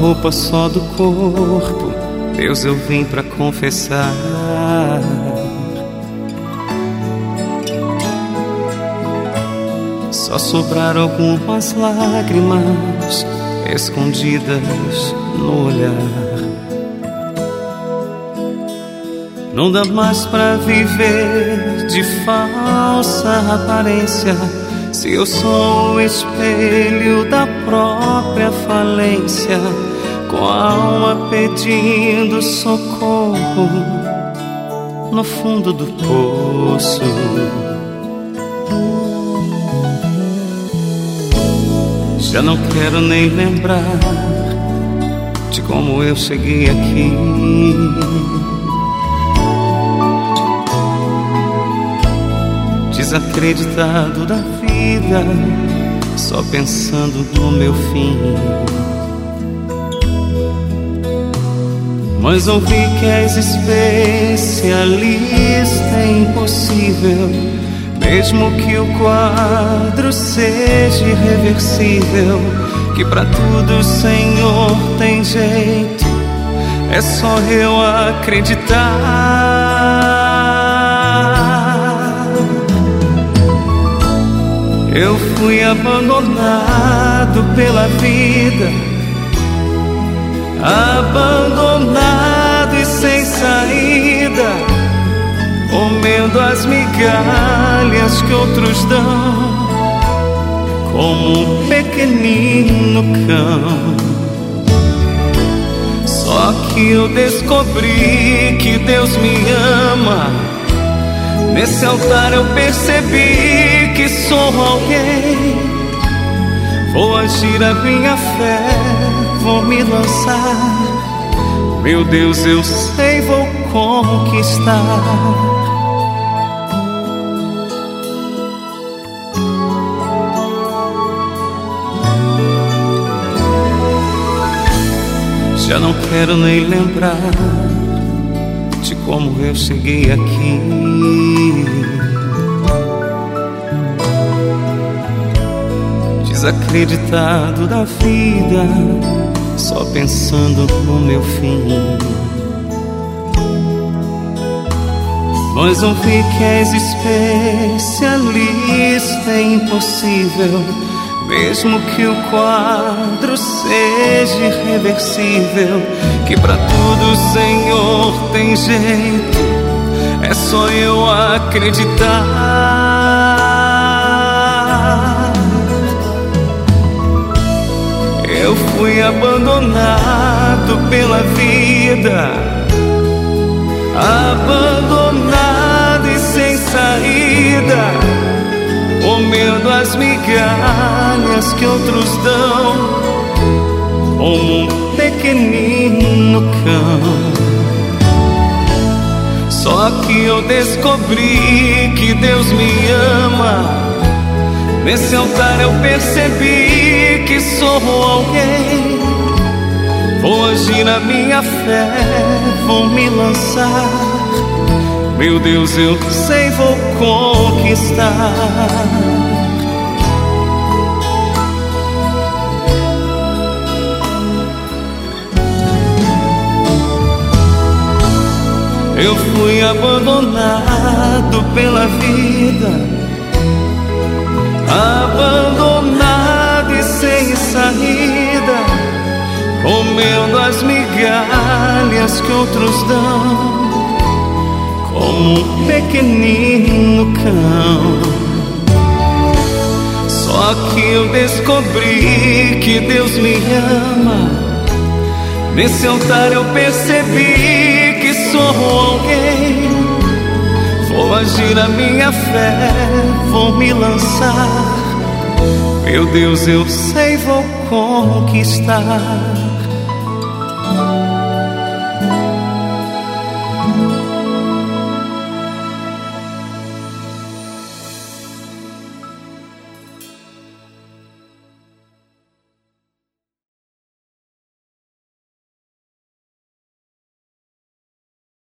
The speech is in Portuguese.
roupa só do corpo, Deus, eu vim pra confessar. Só sobraram algumas lágrimas escondidas no olhar. Não dá mais pra viver de falsa aparência, se eu sou o espelho da própria falência, com a alma pedindo socorro no fundo do poço. Já não quero nem lembrar de como eu cheguei aqui. Desacreditado da vida, só pensando no meu fim. Mas ouvi que és especialista em impossível, mesmo que o quadro seja irreversível, que pra tudo, Senhor, tem jeito, é só eu acreditar. Eu fui abandonado pela vida, abandonado e sem saída, comendo as migalhas que outros dão, como um pequenino cão. Só que eu descobri que Deus me ama. Nesse altar eu percebi que sou alguém. Vou agir a minha fé, vou me lançar. Meu Deus, eu sei, vou conquistar. Já não quero nem lembrar de como eu cheguei aqui. Desacreditado da vida, só pensando no meu fim. Mas ouvi que és especialista em impossível, mesmo que o quadro seja irreversível, que pra tudo, Senhor, tem jeito, é só eu acreditar. Eu fui abandonado pela vida, abandonado e sem saída, comendo as migalhas que outros dão, como um pequenino cão. Só que eu descobri que Deus me ama. Nesse altar eu percebi que sou alguém. Vou agir a minha fé, vou me lançar. Meu Deus, eu sei, vou conquistar. Eu fui abandonado pela vida, abandonado e sem saída, comendo as migalhas que outros dão, como um pequenino cão. Só que eu descobri que Deus me ama. Nesse altar eu percebi que sou alguém. Vou agir a minha fé, vou me lançar. Meu Deus, eu sei, vou conquistar.